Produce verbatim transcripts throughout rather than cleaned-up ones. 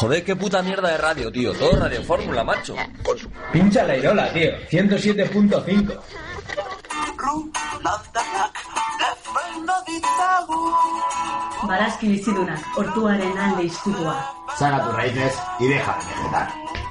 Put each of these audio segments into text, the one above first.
Joder, qué puta mierda de radio, tío. Todo Radio Fórmula, macho. Pincha la Irola, tío. ciento siete punto cinco. Barazki bizidunak, ortuaren alde izkutua. Saca tus raíces y deja de vegetar.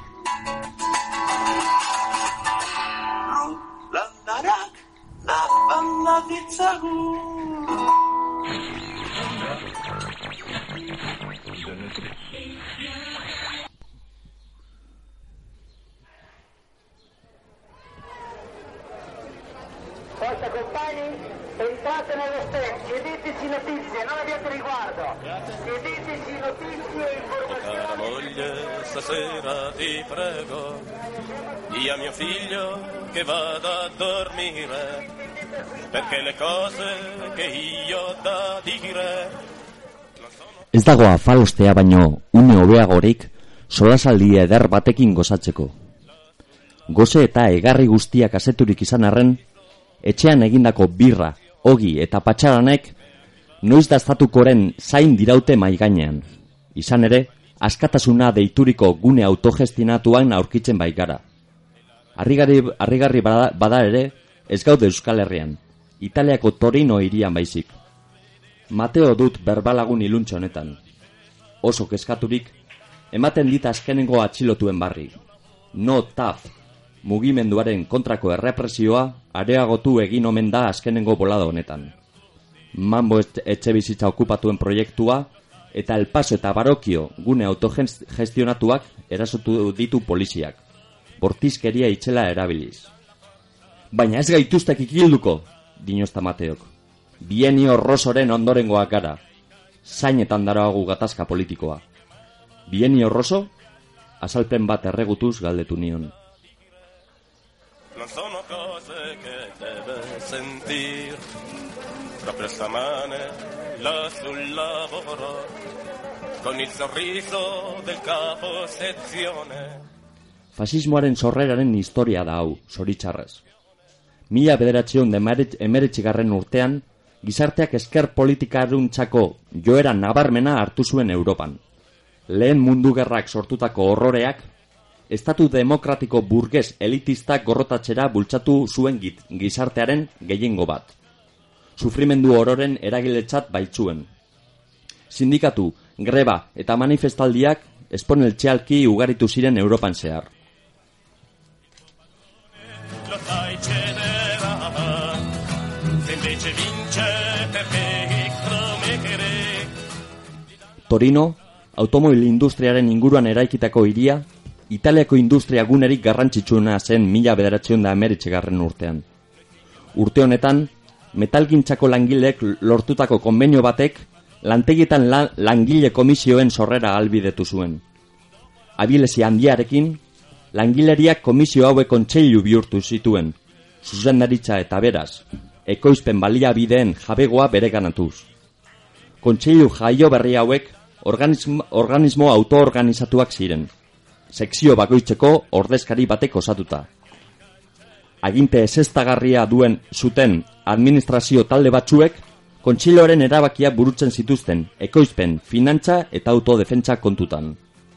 Forza compagni, entrate nello stand, chiedeteci notizie, non abbiate riguardo. Chiedeteci notizie e informazioni. Cara moglie, stasera ti prego, di a mio figlio che vada a dormire, perché le cose che io ho da dire. Ez dago afalostea baino une hobeagorik solasaldi eder batekin gozatzeko. Goze eta egarri guztiak aseturik izan arren, etxean egindako birra, ogi eta patxaranek noiz daztatukoren zain diraute maigainean. Izan ere, askatasuna deituriko gune autogestionatuan aurkitzen baikara. Arrigarri, arrigarri bada, bada ere, ez gaude Euskal Herrian, Italiako Torino hirian baizik. Mateo dut berbalagun iluntxe honetan. Oso kezkaturik, ematen dit azkenengo atxilotuen barri. No taf, mugimenduaren kontrako errepresioa areagotu egin omen da azkenengo bolada honetan. Mambo etxe bizitza okupatuen proiektua eta El Paso eta Barokio gune autogestionatuak erasotu ditu poliziak. Bortizkeria itxela erabiliz. Baina ez gaituztek ikilduko, dinozta Mateok. Bienio Rosoren ondorengoak gara. Zainetan daragu gatazka politikoa. Bienio Roso? Azalpen bat erregutuz galdetu nion. Non sono cose che deve sentir proprio stamane là sul lavoro con il sorriso del capo sezione. Fasismoaren sorreraren historia da hau, zoritxarrez. Mila bederatzion de emeretzigarren urtean, gizarteak esker politikaruntzako joera nabarmena hartu zuen Europan. Lehen mundu gerrak sortutako horroreak, estatu demokratiko burges elitistak gorrotatzera bultzatu zuen gizartearen gehiengo bat. Sufrimendu ororen eragiletzat baitzuen. Sindikatu, greba eta manifestaldiak esponentzialki ugaritu ziren Europan zehar. Torino, automobil industriaren inguruan eraikitako hiria, Italiako industria gunerik garrantzitsuena zen mila bederatzion da emeretzigarren urtean. Urte honetan, metalgintzako langileek lortutako konbenio batek lantegietan la, langile komisioen sorrera ahalbidetu zuen. Abilezi handiarekin, langileriak komisio hauek kontseilu bihurtu zituen, zuzendaritza eta beraz, ekoizpen baliabideen jabegoa bereganatuz. Kontseilu jaio berri hauek organismo, organismo autoorganizatuak ziren, sekzio bakoitzeko ordezkari batek osatuta. Aginte ezeztagarria duen zuten administrazio talde batzuek kontseiluaren erabakia burutzen zituzten ekoizpen, finantza eta autodefentsa kontutan.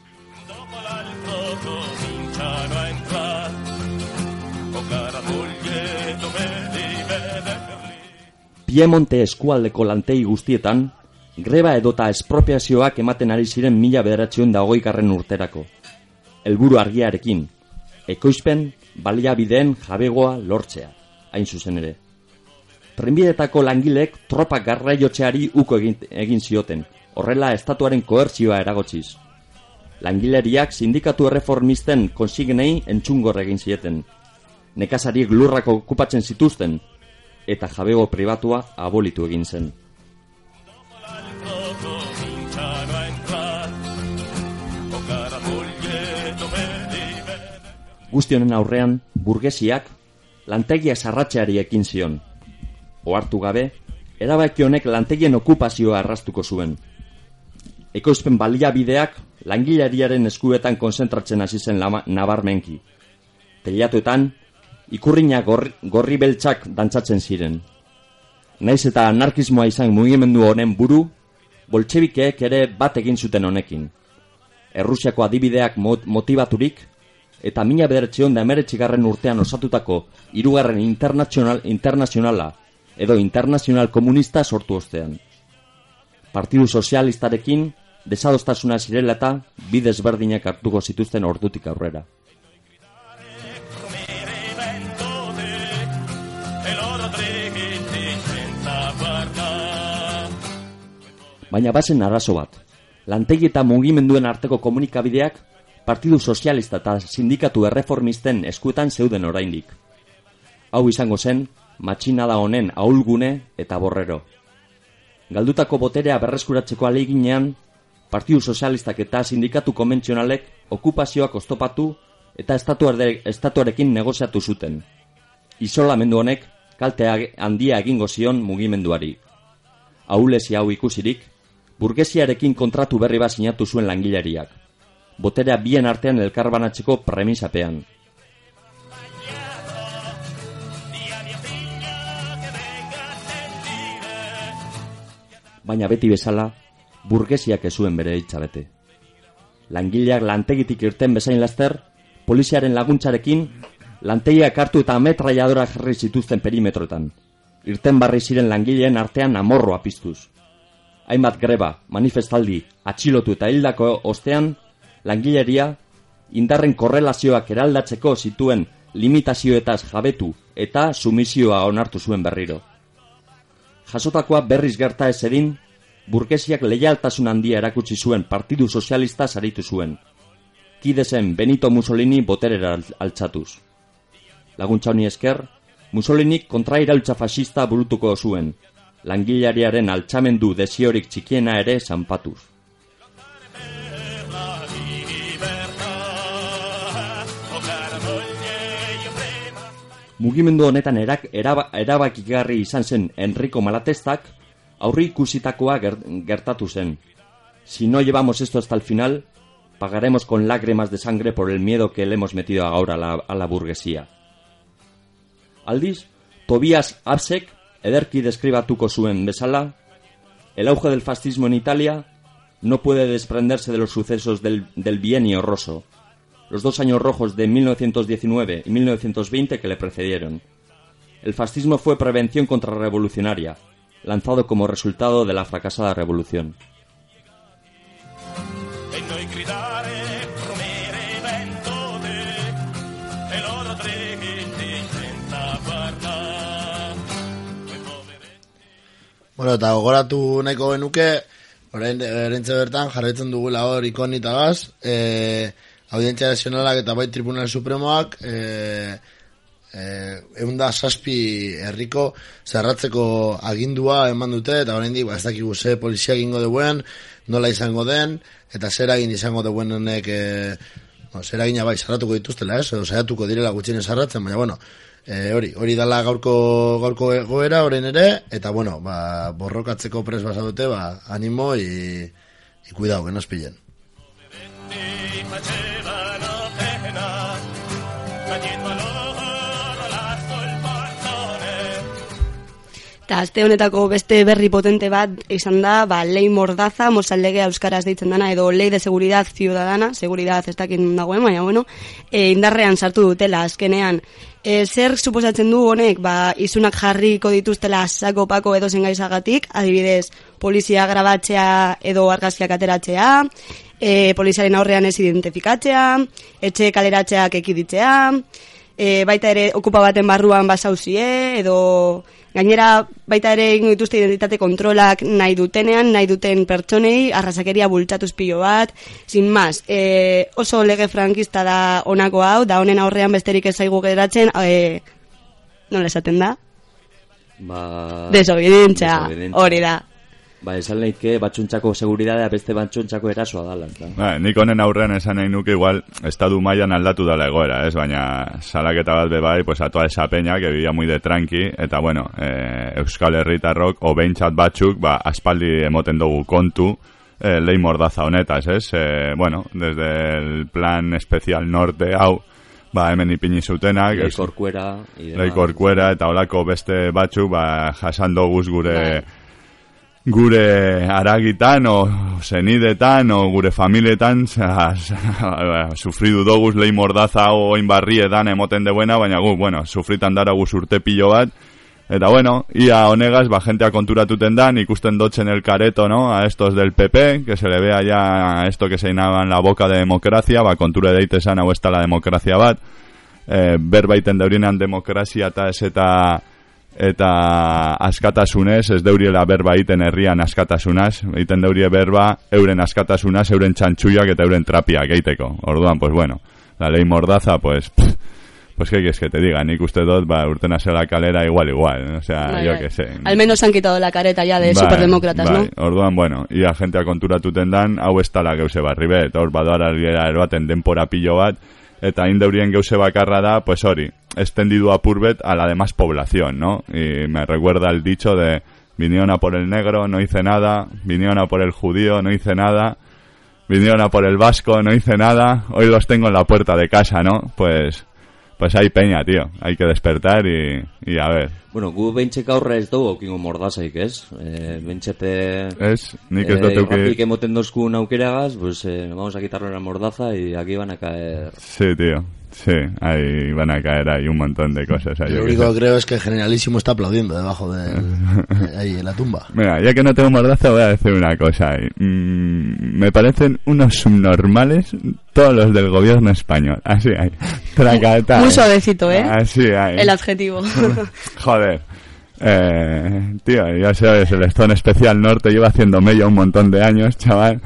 Piemonte eskualdeko lantegi guztietan, greba edota espropiazioak ematen ari ziren mila bederatzion da hogeigarren urterako. Helburu argiarekin, ekoizpen, baliabideen jabegoa lortzea, hain zuzen ere. Trenbidetako langileek tropak garraiotzeari uko egin, egin zioten, horrela estatuaren koertzioa eragotziz. Langileriak sindikatu erreformisten konsignei entzungor egin zieten. Nekazariek lurrako okupatzen zituzten, eta jabego pribatua abolitu egin zen. Guztionen aurrean, burgesiak lantegia sarratzeari ekin zion. Ohartu gabe, erabaki honek lantegien okupazioa arrastuko zuen. Ekoizpen baliabideak langileriaren eskuetan konzentratzen hasi zen nabarmenki. Teilatuetan, ikurriñak gorri, gorri beltzak dantzatzen ziren. Naiz eta anarkismoa izan mugimendu honen buru, boltxebikeek ere bat egin zuten honekin. Errusiako adibideak mot- motibaturik, eta mila bederatziehun eta hemeretzigarren urtean osatutako hirugarren internazional, internazionala edo internazional komunista sortu ostean. Partidu sozialistarekin desadostasuna zirela eta bi desberdinak hartuko zituzten ordutik aurrera. Baina bazen arazo bat. Lantegi eta mugimenduen arteko komunikabideak Partidu Sozialista eta sindikatu erreformisten eskuetan zeuden oraindik. Hau izango zen, matxinada honen ahulgune eta borrero. Galdutako boterea berreskuratzeko ahaleginean, Partidu Sozialistak eta sindikatu konbentzionalek okupazioak oztopatu eta estatuarekin negoziatu zuten. Isolamendu honek kalte handia egingo zion mugimenduari. Ahulezi hau ikusirik, burgesiarekin kontratu berri bat sinatu zuen langileriak. Boterea bien artean elkarbanatzeko premisapean. Baina beti bezala, burgesiak ez zuen bere hitza bete. Langileak lantegitik irten bezain laster, poliziaren laguntzarekin, lantegiak hartu eta ametraiadora jarri zituzten perimetroetan. Irten barri ziren langileen artean amorroa piztuz. Hainbat greba, manifestaldi, atxilotu eta hildako ostean, langileria, indarren korrelazioak eraldatzeko zituen limitazioetaz jabetu eta sumisioa onartu zuen berriro. Jasotakoa berriz gerta ez edin, burgesiak leialtasun handia erakutsi zuen Partidu Sozialista saritu zuen. Kide zen Benito Mussolini boterera altxatuz. Laguntza honi esker, Mussolinik kontrairaultza fascista burutuko zuen, langilariaren altxamendu desiorik txikiena ere zanpatuz. Mugimendu honetan erak, eraba, erabakigarri izan zen Enrico Malatestak aurri ikusitakoa gertatu zen. Si no llevamos esto hasta el final, pagaremos con lágrimas de sangre por el miedo que le hemos metido ahora a la, a la burguesía. Aldiz, Tobias Absek ederki deskribatuko zuen bezala, el auge del fascismo en Italia no puede desprenderse de los sucesos del, del bienio roso, los dos años rojos de mil novecientos diecinueve y mil novecientos veinte que le precedieron. El fascismo fue prevención contrarrevolucionaria, lanzado como resultado de la fracasada revolución. Bueno, eta gogoratu nahiko genuke, orain erentze bertan jarraitzen dugula hor ikonitagaz, eh, Audientzia Nazionalak eta bai Tribunal Supremoak eh, eh, eunda zazpi herriko zerratzeko agindua eman dute, eta oraindik ba, ez dakigu ze polizia egingo duen, nola izango den, eta zer egin izango duen honek, eh, no, zer egina bai zerratuko dituztela, ez, edo saiatuko direla gutxien zerratzen, baina bueno, eh, hori, hori dala gaurko, gaurko egoera, orain ere, eta bueno, ba, borrokatzeko pres basa dute, ba, animo y, y cuidado, que nos pillen. Eta aste honetako beste berri potente bat izan da, ba, lei mordaza, mozaldegea euskaraz deitzen dana, edo lei de seguridad ciudadana, seguridad ez dakit dagoen, baina bueno, e, indarrean sartu dutela azkenean. E, zer suposatzen du honek, ba, izunak jarriko dituztela sako pako edo zengaizagatik, adibidez, polizia grabatzea edo argazkiak ateratzea, e, poliziaren aurrean ez identifikatzea, etxe kaleratzeak ekiditzea, e, baita ere okupa baten barruan basauzie, edo gainera baita ere egingo dituzte identitate kontrolak nahi dutenean, nahi duten pertsonei, arrasakeria bultzatuz pilo bat, sin más, e, oso lege frankista da honako hau, da honen aurrean besterik ez zaigu geratzen, e, nola esaten da? Ba... Desobedientzia, hori da. Ba, esan lehike batxuntzako seguridadea beste batxuntzako erasoa dala. Ba, nik honen aurrean esan nahi nuke igual estadu mailan aldatu dala egoera, ez? Baina salaketa bat bebai, pues a toda esa peña que vivía muy de tranqui, eta bueno, eh, Euskal Herritarrok, o behintzat batzuk, ba, aspaldi emoten dugu kontu, eh, lei mordaza honetaz, ez? Eh, bueno, desde el plan especial norte hau, ba, hemen ipini zutenak, Lei Corcuera, Lei Corcuera, eta holako beste batzuk, ba, jasando guz gure... Ba. gure aragitan, o zenidetan, o gure familietan, sufridu doguz lehi mordaza oin barrietan emoten de buena, baina gu, bueno, sufritan dara guz urte pilo bat, eta bueno, ia honegaz, ba, gentea konturatuten dan, ikusten dotzen el careto, ¿no?, a estos del P P, que se le vea ya a esto que se llenaban la boca de democracia, ba, kontura deitesan hau esta la democracia bat, eh, berbaiten deurinan demokrazia eta ez eta eta askatasunez, ez deuriela berba iten herrian askatasunaz, iten deurie berba euren askatasunaz, euren txantxuiak eta euren trapiak eiteko. Orduan, pues bueno, la ley mordaza, pues... Pff, pues qué quieres que te diga, nik uste dut, ba, urten a la calera igual, igual, o sea, vale, yo que sé. Al menos han quitado la careta ya de bai, superdemócratas, bai. ¿no? Orduan, bueno, ia gentea konturatuten dan, hau ez tala geuse barri bet, hor badoara eroaten denpora pillo bat, eta indeurien geuse bakarra da, pues hori, extendido a purbet a la demás población, ¿no? Y me recuerda el dicho de vinieron a por el negro, no hice nada, vinieron a por el judío, no hice nada, vinieron a por el vasco, no hice nada, hoy los tengo en la puerta de casa, ¿no? Pues... Pues hay peña, tío. Hay que despertar y, y a ver. Bueno, gu beintxek aurre ez dugu okingo mordazaik, ez? Eh, beintxete... Ez, nik ez dut eh, euki... Irratik emoten dozkun aukeragaz, pues eh, vamos a quitarle la mordaza y aquí van a caer... Sí, tío. Sí, ahí van a caer ahí un montón de cosas. Ahí, Lo único que, que creo es que el Generalísimo está aplaudiendo debajo de, de ahí en la tumba. Mira, ya que no tengo mordaza voy a decir una cosa ahí. Mm, me parecen unos subnormales todos los del gobierno español. Así ahí. Tracata. Muy suavecito, ¿eh? Así ahí. El adjetivo. Joder. Eh, tío, ya sabes, el Estado Especial Norte lleva haciéndome ya un montón de años, chaval.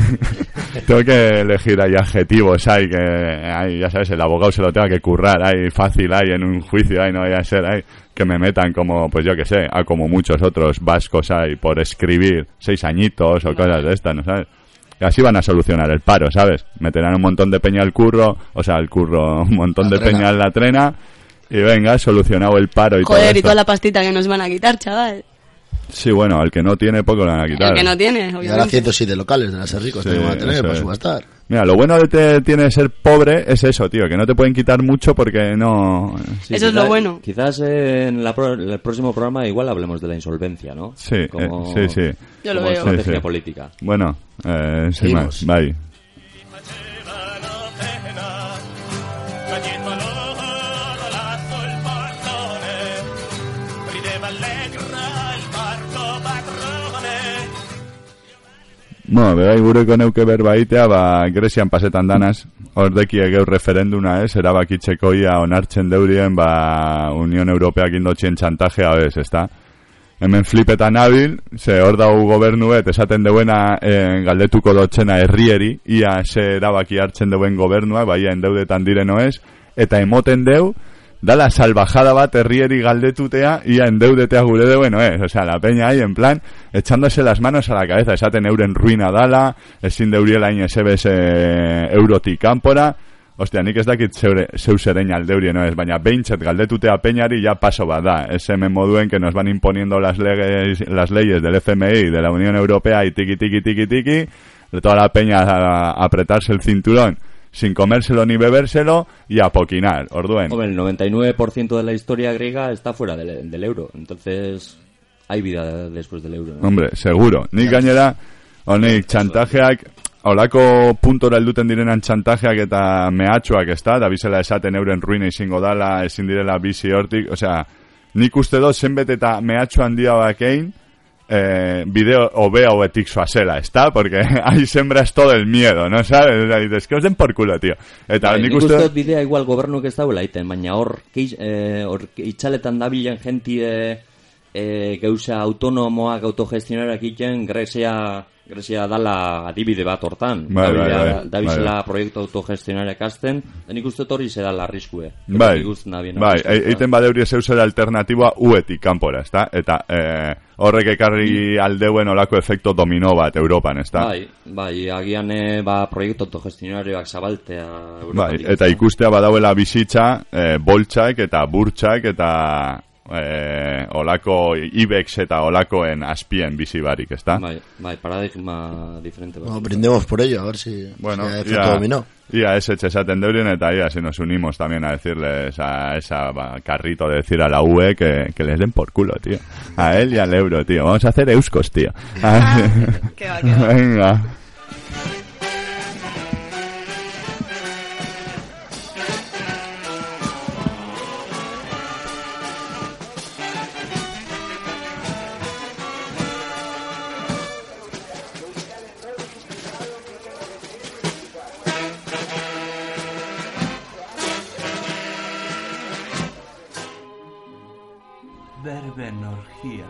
Tengo que elegir ahí adjetivos, hay que, ahí, ya sabes, el abogado se lo tenga que currar, ahí fácil, ahí en un juicio, ahí no vaya a ser, ahí que me metan como, pues yo que sé, a como muchos otros vascos ahí por escribir seis añitos o cosas de estas, ¿no sabes? Y así van a solucionar el paro, ¿sabes? Meterán un montón de peña al curro, o sea, al curro, un montón la de trena. peña en la trena. Y venga, solucionado el paro y Joder, todo y esto. toda la pastita que nos van a quitar, chaval. Sí, bueno, al que no tiene poco le van a quitar. El que no tiene, Y ahora obviamente. ciento siete locales de las ricos Sí, que van a tener eso para es. subastar. Mira, lo bueno de te, tiene de ser pobre es eso, tío, que no te pueden quitar mucho porque no... Sí, Eso es lo bueno. Quizás eh, en la pro- el próximo programa igual hablemos de la insolvencia, ¿no? Sí, Como, eh, sí, sí. Yo lo como veo. estrategia Sí, sí. política. Bueno, eh, sin Seguimos. más, bye. Bueno, bebai gureko neuke berbaitea, ba, Grezian pasetan danaz, ordeki egeu referenduna, ez, erabakitzeko ia onartzen deurien, ba, Unión Europeak indotxien txantajea, bez, ezta? Hemen flipetan nabil, ze hor dau gobernuet, esaten deuena eh, galdetuko dotxena herrieri, ia ze erabaki hartzen deuen gobernua, ba, ia endeudetan direno ez, eta emoten deu, dala salvajada bat herrieri galdetutea ia endeudetea gure de bueno es, o sea, la peña ahí en plan echándose las manos a la cabeza, esaten euren ruina dala, ezin deuriela inesebes eh, eurotik kanpora. Ostia, nik ez dakit zeure, zeu zerein aldeurien, no es, baina beintxet galdetutea peñari ya paso bat da. Ez hemen moduen que nos van imponiendo las, leges, las leyes del F M I, de la Unión Europea y tiki tiki tiki tiki, de toda la peña a, a apretarse el cinturón sin comérselo ni bebérselo y a poquinar, orduen. Hombre, el noventa y nueve por ciento de la historia griega está fuera del, del euro, entonces hay vida después del euro, ¿no? Hombre, seguro. Nik gainera, honik txantajeak, holako puntora helduten direnan txantajeak eta mehatxoak, ezta, da bizela esaten euren ruina izango dala, ezin direla bizi hortik, osea, nik uste dut zenbet eta mehatxo handia bakein, eh, bideo obea obetik zoazela, ¿está? Porque ahí sembras todo el miedo, ¿no sabes? O sea, dices, que os den por culo, tío. Eta Bai, nik nik uste uste dut bidea igual gobernuak ez dauela iten, baina hor, keiz, eh, hor itxaletan dabilen jentie eh, geuza autonomoak autogestionarak iten, Grecia, Grecia dala adibide bat hortan. Bai, bai, Dabila- bai, Dabizela bai. proiektu autogestionarak azten, da nik uste dut hori se da la arriskue. Bai, bai, eiten badeuri zeusera alternatiboa uetik kanpora, ezta? Eta eh, horrek ekarri aldeuen olako efekto domino bat Europan, ezta? Bai, bai, agian eh, ba, proiektu autogestionarioak zabaltea Europatik, Bai, eta ezta? ikustea badauela bizitza, eh, boltsak eta burtsak eta eh, olako Ibex eta olakoen azpien bizi barik, ezta? Bai, bai, paradigma diferente. No, brindemos por ello, a ver si, bueno, si efecto dominó. Ia ese esaten deuren eta ia si nos unimos también a decirles a esa va, carrito de decir a la U E que, que les den por culo, tío. A él y al euro, tío. Vamos a hacer euskos, tío. Ah, qué va, qué va. Venga. Verbenorgía.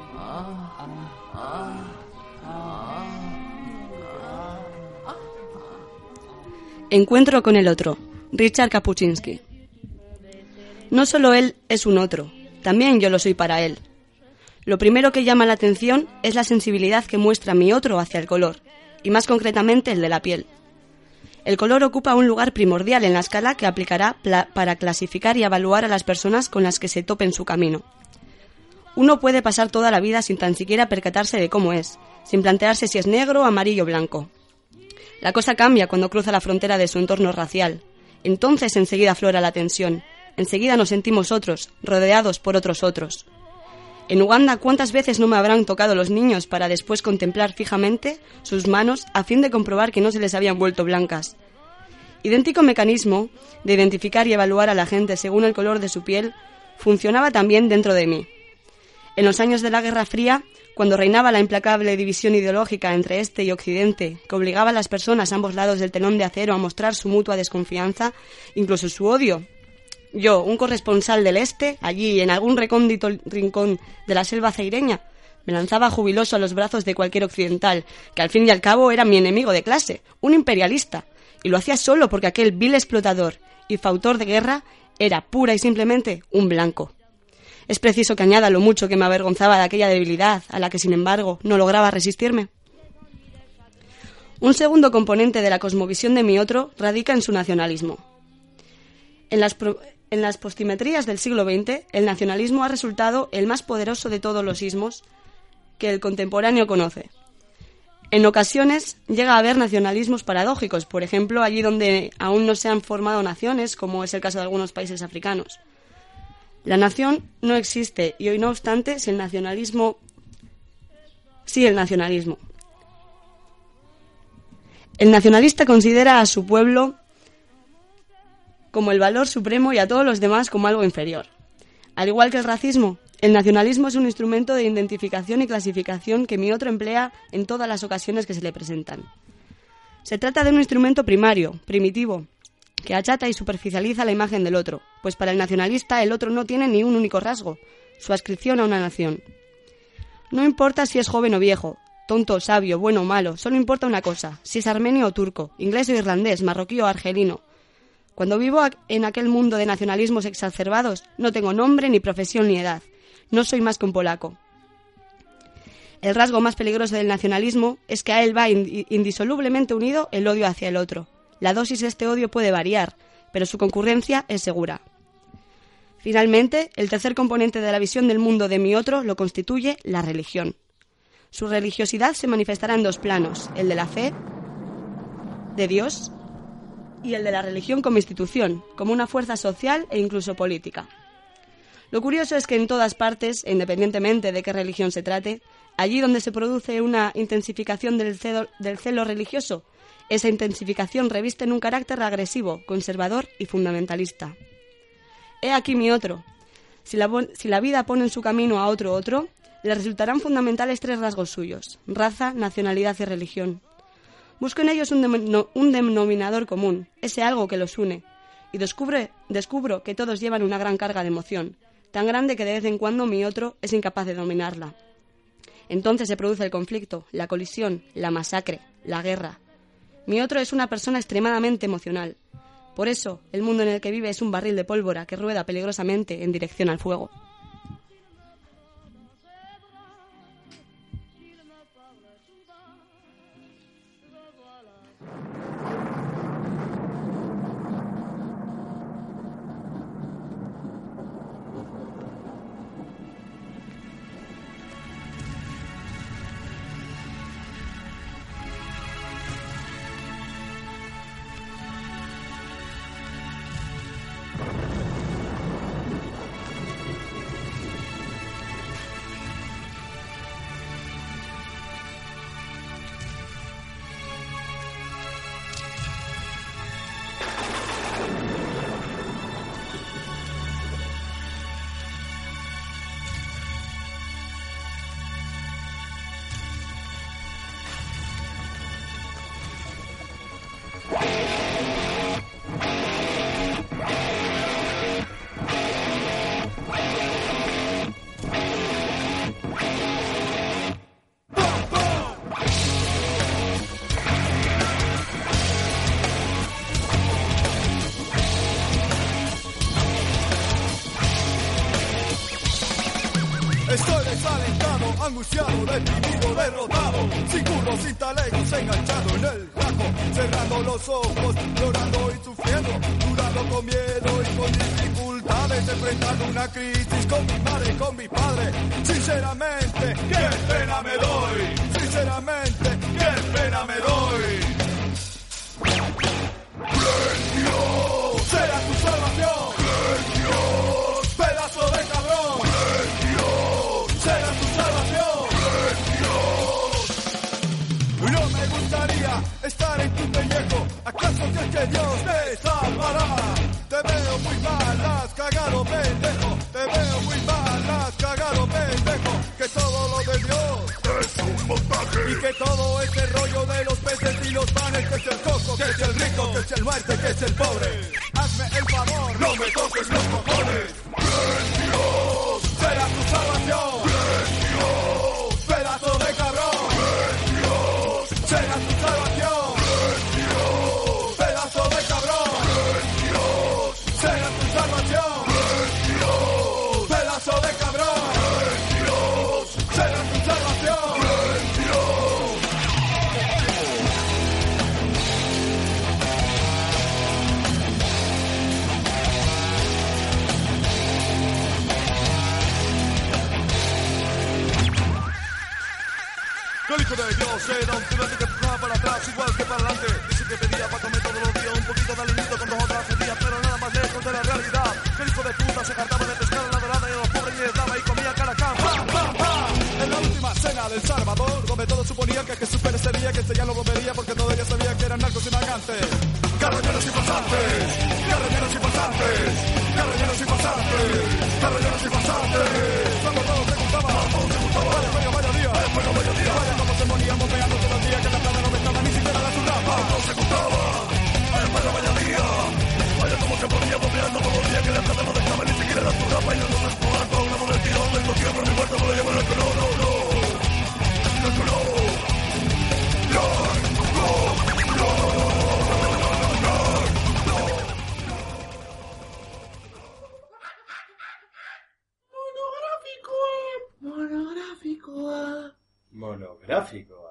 Encuentro con el otro. Richard Kapuscinski. No solo él es un otro, también yo lo soy para él. Lo primero que llama la atención es la sensibilidad que muestra mi otro hacia el color, y más concretamente el de la piel. El color ocupa un lugar primordial en la escala que aplicará pla- para clasificar y evaluar a las personas con las que se tope en su camino. Uno puede pasar toda la vida sin tan siquiera percatarse de cómo es, sin plantearse si es negro, amarillo o blanco. La cosa cambia cuando cruza la frontera de su entorno racial. Entonces enseguida aflora la tensión. Enseguida nos sentimos otros, rodeados por otros otros. En Uganda, ¿cuántas veces no me habrán tocado los niños para después contemplar fijamente sus manos a fin de comprobar que no se les habían vuelto blancas? Idéntico mecanismo de identificar y evaluar a la gente según el color de su piel funcionaba también dentro de mí. En los años de la Guerra Fría, cuando reinaba la implacable división ideológica entre Este y Occidente, que obligaba a las personas a ambos lados del telón de acero a mostrar su mutua desconfianza, incluso su odio, yo, un corresponsal del Este, allí en algún recóndito rincón de la selva ceireña, me lanzaba jubiloso a los brazos de cualquier occidental, que al fin y al cabo era mi enemigo de clase, un imperialista, y lo hacía solo porque aquel vil explotador y fautor de guerra era pura y simplemente un blanco. Es preciso que añada lo mucho que me avergonzaba de aquella debilidad, a la que, sin embargo, no lograba resistirme. Un segundo componente de la cosmovisión de mi otro radica en su nacionalismo. En las, pro- en las postimetrías del siglo veinte, el nacionalismo ha resultado el más poderoso de todos los ismos que el contemporáneo conoce. En ocasiones llega a haber nacionalismos paradójicos, por ejemplo, allí donde aún no se han formado naciones, como es el caso de algunos países africanos. La nación no existe y hoy, no obstante, si el nacionalismo... Sí, el nacionalismo. El nacionalista considera a su pueblo como el valor supremo y a todos los demás como algo inferior. Al igual que el racismo, el nacionalismo es un instrumento de identificación y clasificación que mi otro emplea en todas las ocasiones que se le presentan. Se trata de un instrumento primario, primitivo, que achata y superficializa la imagen del otro, pues para el nacionalista el otro no tiene ni un único rasgo, su adscripción a una nación. No importa si es joven o viejo, tonto, sabio, bueno o malo, solo importa una cosa, si es armenio o turco, inglés o irlandés, marroquí o argelino. Cuando vivo en aquel mundo de nacionalismos exacerbados, no tengo nombre, ni profesión, ni edad. No soy más que un polaco. El rasgo más peligroso del nacionalismo es que a él va indisolublemente unido el odio hacia el otro. La dosis de este odio puede variar, pero su concurrencia es segura. Finalmente, el tercer componente de la visión del mundo de mi otro lo constituye la religión. Su religiosidad se manifestará en dos planos, el de la fe de Dios y el de la religión como institución, como una fuerza social e incluso política. Lo curioso es que en todas partes, e independientemente de qué religión se trate, allí donde se produce una intensificación del celo, del celo religioso, esa intensificación reviste en un carácter agresivo, conservador y fundamentalista. He aquí mi otro. Si la, si la vida pone en su camino a otro otro, le resultarán fundamentales tres rasgos suyos: raza, nacionalidad y religión. Busco en ellos un, de, un denominador común, ese algo que los une, y descubre, descubro que todos llevan una gran carga de emoción, tan grande que de vez en cuando mi otro es incapaz de dominarla. Entonces se produce el conflicto, la colisión, la masacre, la guerra. Mi otro es una persona extremadamente emocional. Por eso, el mundo en el que vive es un barril de pólvora que rueda peligrosamente en dirección al fuego. angustiado, deprimido, derrotado, sin curro, sin talegos, enganchado en el jaco, cerrando los ojos, llorando y sufriendo, dudando con miedo y con dificultades, enfrentando una crisis con mi madre, con mi padre. Sinceramente, qué pena me doy. Sinceramente, qué pena me doy. Dios, será tu salvación. Dios, pedazo de cabrón. Dios, será tu salvación. Dios, no me gustaría estar en tu pellejo. ¿Acaso crees que Dios te salvará? Te veo muy mal, has cagado, pendejo. Te veo muy mal, has cagado, pendejo. Que todo lo de Dios es un montaje. Y que todo este rollo de los peces y los panes, que es el coco, que es el rico, que es el muerte, que es el pobre. Hazme el favor, no me toques los cojones. Dios, será tu salvación. Dios, pedazo de cabrón. Dios, será tu salvación. Dios, pedazo de cabrón. Dios, será tu salvación. Dios, pedazo de cabrón. Dios, será tu salvación. El hijo de Dios era un tirante que empujaba para atrás igual que para adelante. Dice que pedía para comer todos los días un poquito de alimento con dos otras días, pero nada más lejos de la realidad. El hijo de puta se cargaba de pescar en la dorada y a los pobres les daba y comía caracán. ¡Pam, pam, pam! En la última cena del Salvador, donde todos suponían que Jesús perecería, que ella lo volvería porque todos ya sabían que eran narcos y vagantes. Carroñeros y pasantes, carroñeros y pasantes, carroñeros y pasantes, carroñeros y pasantes. Cuando todos se juntaban, vaya coño, vaya día, vaya día, vaya como se monían bombeando todos los días que la plana no me estaba ni siquiera la zurrapa. Todos se juntaban, vaya coño, vaya día, vaya como se monían bombeando todos los días que la plana no me estaba ni siquiera la zurrapa. Y no nos despojan con una del tirón del cogió por mi muerto, me lo llaman el color, no, no, el color, no, no, no. Monográficoa. Monográficoa.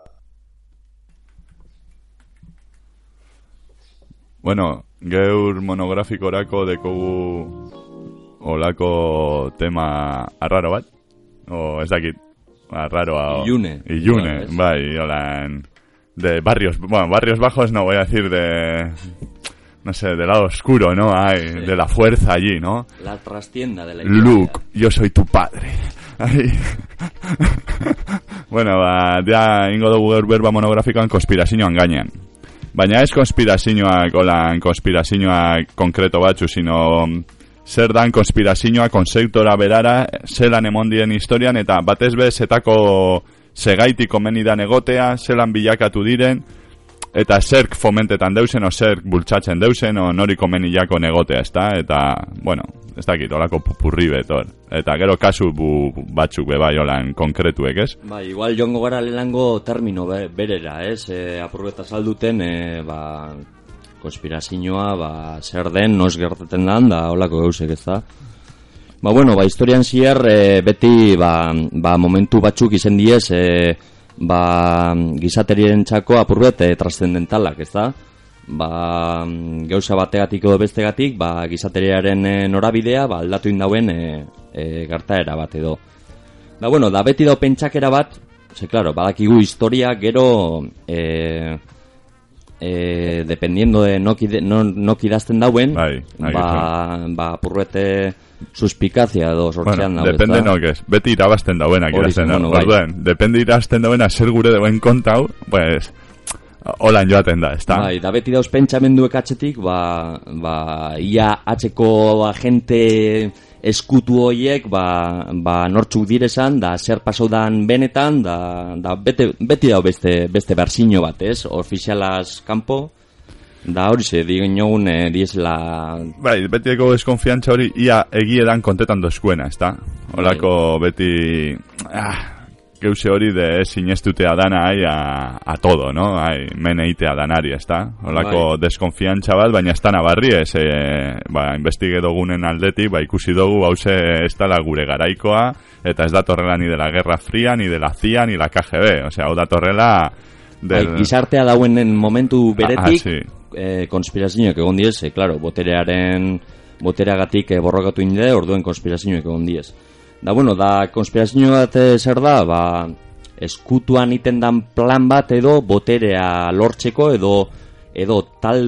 Bueno, geur monografikorako dekogu olako tema arraro bat, o ez dakit, arraroa o... Ilune. Ilune, bai, holan, de barrios, bueno, barrios bajos no voy a decir de... no sé, del lado oscuro, ¿no? Hay, sí. De la fuerza allí, ¿no? La trastienda de la historia. Luke, yo soy tu padre. Ahí. Bueno, ba, ja ingo dugu gaur berba monografikoan konspirazioan gainean. Baina ez konspirazioak, holan, konspirazioak konkreto batzu, sino zer dan konspirazioa konzeptora berara, zelan emondien historian, eta batez bez, zetako segaitik omenidan egotea, zelan bilakatu diren, eta zerk fomentetan deusen, o zerk bultzatzen deusen, o nori komeni jako negotea, ezta? Eta, bueno, ez dakit, olako pupurri betor. Eta gero kasu bu, batzuk bebai olan konkretuek, ez? Ba, igual joango gara lehengo termino be, berera, ez? E, Apurbeta salduten, e, ba, konspirazioa, ba, zer den, nos gertaten dan, da, olako gauzek, ez da? Ba, bueno, ba, historian zier, e, beti, ba, ba, momentu batzuk izen diez, e, ba, gizaterien txako apurbet e, trascendentalak, ez da? Ba, gauza bategatik edo bestegatik, ba, gizateriaren e, norabidea, ba, aldatu indauen e, e, gertaera bat edo. Da, bueno, da beti dau pentsakera bat, ze, claro, badakigu historia gero, e, e, dependiendo de nok idazten dauen, bai, ba, ba, apurbete suspikazia edo sortzean bueno, dago, depende nok ez, beti irabazten dauenak irazten da, bueno, bai. Depende irabazten dauena zer gure dauen kontau, pues, holan joaten da, ez da? Bai, da beti dauz pentsamenduek atxetik, ba, ba, ia atzeko agente eskutu horiek, ba, ba, nortzuk direzan, da zer pasaudan benetan, da, da bete, beti dau beste, beste berzino bat, ez? Ofizialaz kanpo, da hori ze, digen jogun, e, diesela... Bai, beti eko deskonfiantza hori, ia egiedan kontetan dozkuena, ez da? Holako bai. Beti... Ah, geuse hori de sinestutea dana hai a, a todo, no? Hai, men eitea danari, ez da? Olako bai. Deskonfiantza bat, baina ez da nabarri, ez, e, ba, investige dogunen aldetik, ba, ikusi dugu, hause ez dala gure garaikoa, eta ez datorrela ni de la Guerra Fria, ni de la C I A, ni la K G B, osea, hau datorrela... Del... Bai, gizartea dauenen momentu beretik, ah, sí. eh, konspirazioak egon diez, eh, claro, boterearen, botereagatik eh, borrokatu inde, orduen konspirazioak egon diez. Da, bueno, da, konspirazio bat zer da, ba, eskutuan iten dan plan bat edo boterea lortzeko edo edo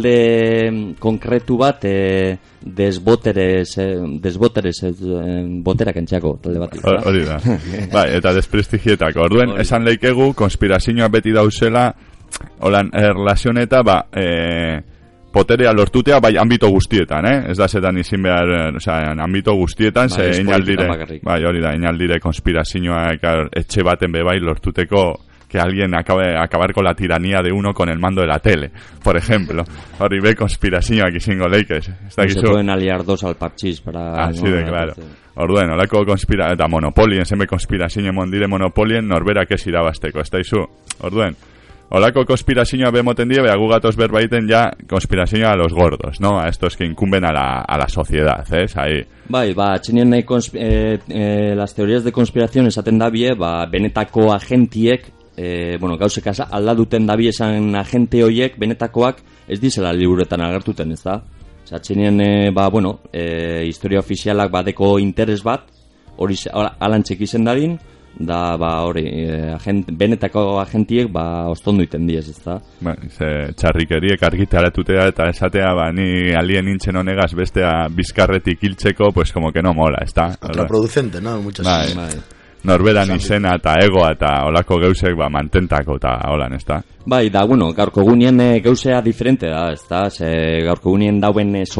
talde konkretu bat e, desboteres, e, desboteres e, boterak entxako talde bat. Hori da. Bai, eta desprestigietako. Orduen, esan leikegu, konspirazioa beti dauzela, holan, erlazioneta, ba, e, poterea lortutea, bai, ambito guztietan, eh? Ez da zetan izin behar, o sea, ambito guztietan, bai, ze inaldire, bai, hori da, inaldire konspirazioa etxe baten be bai lortuteko que alguien acabe acabar con la tiranía de uno con el mando de la tele, por ejemplo. Hori be konspirazioak izango leikez. No se pueden aliar dos al parchís para... Así no, de claro. Orduen, olako konspira... Eta monopolien, zenbe konspirazio mondire monopolien norberak ez irabazteko, ez da izu. Orduen, olako konspirazioa bemoten die, beha gugatoz berbaiten ja konspirazioa a los gordos, ¿no? A estos que incumben a la, a la sociedad, ¿es? Ahí. Bai, ba, txinien nahi eh, eh, las teorías de conspiración esaten dabie, ba, benetako agentiek E, bueno, gauzek alda duten dabi esan agente hoiek, benetakoak, ez dizela liburuetan agertuten, ez da? Osa, txenien, e, ba, bueno, e, historia ofizialak badeko interes bat, hori alantxek izen dadin, da, ba, hori, e, agent, benetako agentiek, ba, ostondu iten diez, ez da? Ba, ze, txarrikeriek argitaratutea eta esatea, ba, ni alien nintzen honegaz bestea bizkarretik hiltzeko, pues como que no mola, ez da? Contraproducente, no? Muchas bai, bai. Norberan izena eta egoa eta olako geusek ba, mantentako eta holan, ez da? Bai, da, bueno, gaurko gunien e, geusea diferente da, ez da? Ze, gaurko gunien dauen e,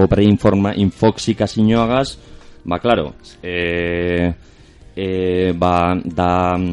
sobreinfoxikazioagaz, ba, klaro, e, e, ba, da,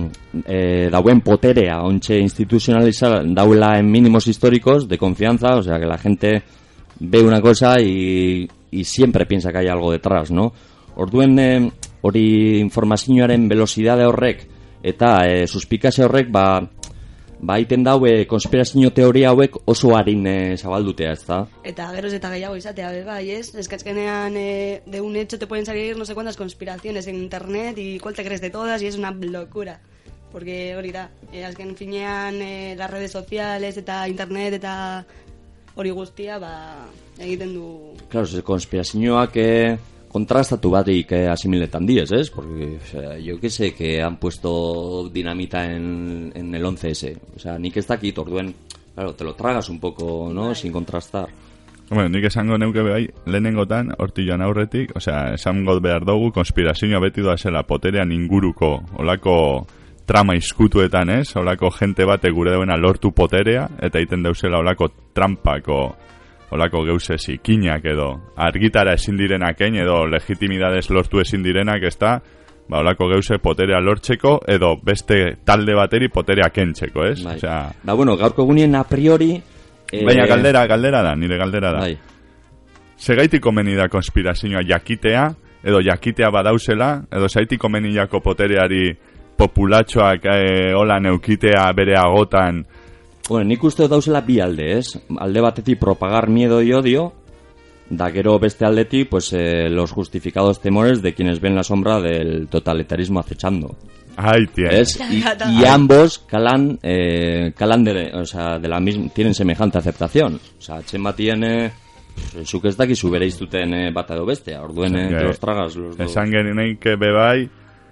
e, dauen poterea, ontxe institucionaliza, dauela en mínimos históricos de confianza, o sea, que la gente ve una cosa y, y siempre piensa que hay algo detrás, ¿no? Orduen... E, hori informazioaren velocidade horrek eta e, suspikazio horrek ba, ba iten daue konspirazio teoria hauek oso harin e, zabaldutea, ez da? Eta geroz eta gehiago izatea, bai, ez? Eskatzkenean e, de un hecho te pueden salir no sé cuántas conspiraciones en internet y cuál te crees de todas y es una locura. Porque hori da, e, azken finean e, las redes sociales eta internet eta hori guztia ba, egiten du... Claro, konspirazioak... E, kontrastatu batik eh, asimiletan diez, ¿es? Porque, o sea, yo que sé, que han puesto dinamita en, en el once ese. O sea, nik ez dakit, orduen, claro, te lo tragas un poco, ¿no? Sin contrastar. Bueno, nik esango neuke bai, lehenengotan, hortilan aurretik, o sea, esango behar dugu, konspirazioa beti doa zela poterean inguruko, olako trama izkutuetan, ez? Olako jente bate gure dauena lortu poterea, eta iten deuzela olako trampako... Olako geuse zikinak edo argitara ezin direnak egin edo legitimidades lortu ezin direnak, ez da, ba, olako geuse poterea lortzeko edo beste talde bateri poterea kentzeko, ez? Bai. O sea, da, bueno, gaurko gunien a priori... Eh... Baina galdera, galdera da, nire galdera da. Bai. Segaitik komeni da konspirazioa jakitea, edo jakitea badauzela, edo zaitik komeni jako potereari populatxoak eh, hola neukitea bere agotan... Bueno, nik uste dauzela bi alde, ez? Alde batetik propagar miedo y odio, da gero beste aldetik, pues, eh, los justificados temores de quienes ven la sombra del totalitarismo acechando. Ay, tío. ¿Es? Y, y ambos calan, eh, calan de, o sea, de la misma, tienen semejante aceptación. O sea, Txema tiene... Zuk ez daki zu bere iztuten eh, bat edo bestea, orduen okay. eh, los tragas los dos. Esan genein que bebai...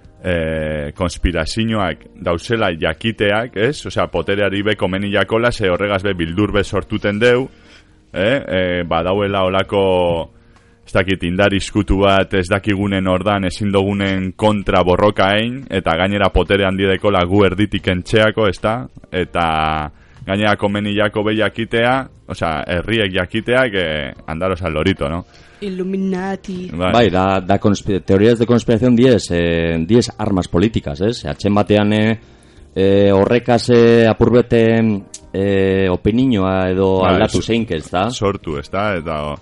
Eh, konspirazioak dauzela jakiteak, ez? Osea, potereari be komeni jakola, ze horregaz be bildur be sortuten deu, eh? eh badauela olako, ez dakit, indar izkutu bat, ez dakigunen ordan, ezin dogunen kontra borroka ein, eta gainera potere handi dekola gu erditik entxeako, ez da? Eta gainera komeni jako be jakitea, osea, herriek jakiteak, eh, andaros al lorito, no? Illuminati. Bai, bai da, da teorías de conspiración diez, eh, diez armas políticas, ez? Atxen batean eh, eh, horrekaz eh, apurbete eh, opiniñoa edo ba, aldatu zeinke, ez da? Sortu, ez da? Eta... Oh.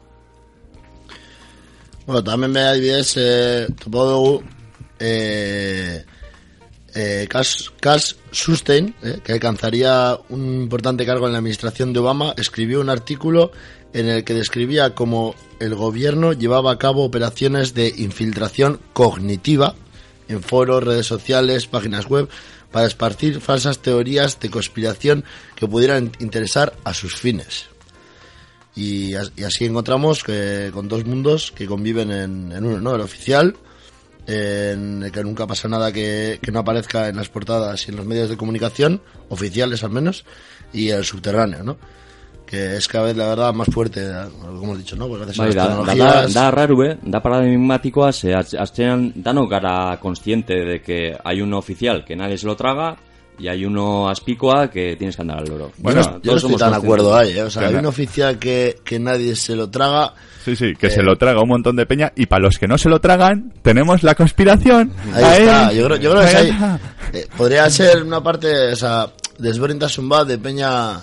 Bueno, tamen beha dibidez, eh, topo dugu, eh, eh, Cass, Cass Sunstein, eh, que alcanzaría un importante cargo en la administración de Obama, escribió un artículo en el que describía cómo el gobierno llevaba a cabo operaciones de infiltración cognitiva en foros, redes sociales, páginas web, para esparcir falsas teorías de conspiración que pudieran interesar a sus fines. Y, y así encontramos que con dos mundos que conviven en, en uno, ¿no? El oficial, en el que nunca pasa nada que, que no aparezca en las portadas y en los medios de comunicación, oficiales al menos, y el subterráneo, ¿no? Que es cada vez, la verdad, más fuerte, como hemos dicho, ¿no? Porque gracias bai, a las da, tecnologías... Da, da raro, eh? Da paradigmatikoa, ze aztean dano gara consciente de que hay un oficial que nadie se lo traga y hay uno aspicoa que tienes que andar al loro. Bueno, yo no, yo no estoy tan de acuerdo ahí, ¿eh? O sea, hay un oficial que, que nadie se lo traga... Sí, sí, que eh, se lo traga un montón de peña, y para los que no se lo tragan, tenemos la conspiración. Ahí, ahí está, yo creo, yo creo que ahí, eh, podría ser una parte, o sea, desberintasun bat de peña...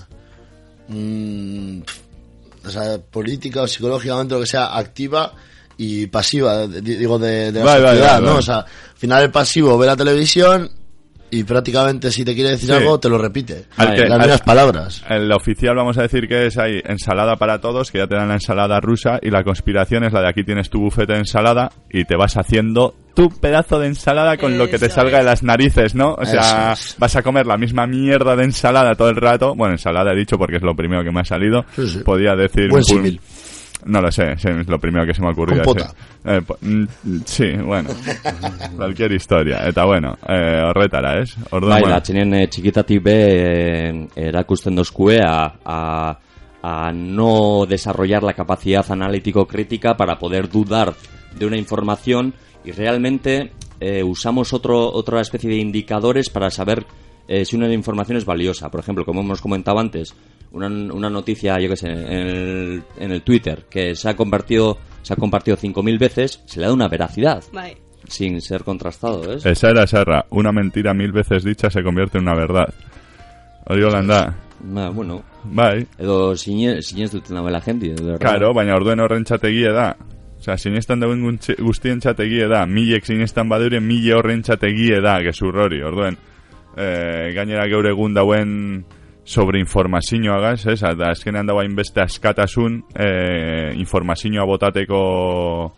Mmm, o sea, política o psicológicamente, lo que sea, activa y pasiva, digo, de, de la vale, sociedad, vale, ¿no? vale. O sea, al final el pasivo ve la televisión y prácticamente si te quiere decir sí. algo te lo repite, al que, las mismas palabras. El oficial, vamos a decir que es ahí ensalada para todos, que ya te dan la ensalada rusa, y la conspiración es la de aquí tienes tu bufete de ensalada y te vas haciendo tu pedazo de ensalada con Eso lo que te salga es. de las narices, ¿no? O sea, es. vas a comer la misma mierda de ensalada todo el rato. Bueno, ensalada he dicho porque es lo primero que me ha salido. Sí, sí. Podía decir... Buen símil. No lo sé, es lo primero que se me ha ocurrido. Compota. Eh, po- sí, bueno. Cualquier historia. Eta bueno, eh, horretara, ez? Orduan, Bai, bueno. da, txenen eh, txikitatik be eh, erakusten dozkue a, a, a no desarrollar la capacidad analítico-crítica para poder dudar de una información, y realmente eh, usamos otro, otra especie de indicadores para saber eh, si una información es valiosa. Por ejemplo, como hemos comentado antes, una, una noticia, yo qué sé, en el, en el Twitter, que se ha compartido se ha compartido cinco mil veces, se le da una veracidad. Bai. Sin ser contrastado, ¿ves? Esa era Serra. Una mentira mil veces dicha se convierte en una verdad. Hori holanda. Ba, bueno. Bai. Edo sinez, sinez duten la gente, de verdad. Claro, baina orduen horren txategie da. Osea, sinestan dauen guntxe- guztien txategie da. Milek sinestan badeure, mile horren txategie da, gezurrori. Orduen, eh, gainera geure egun dauen sobreinformazioagaz, ez? Da, azkenean daua inbeste askatasun eh, informazioa botateko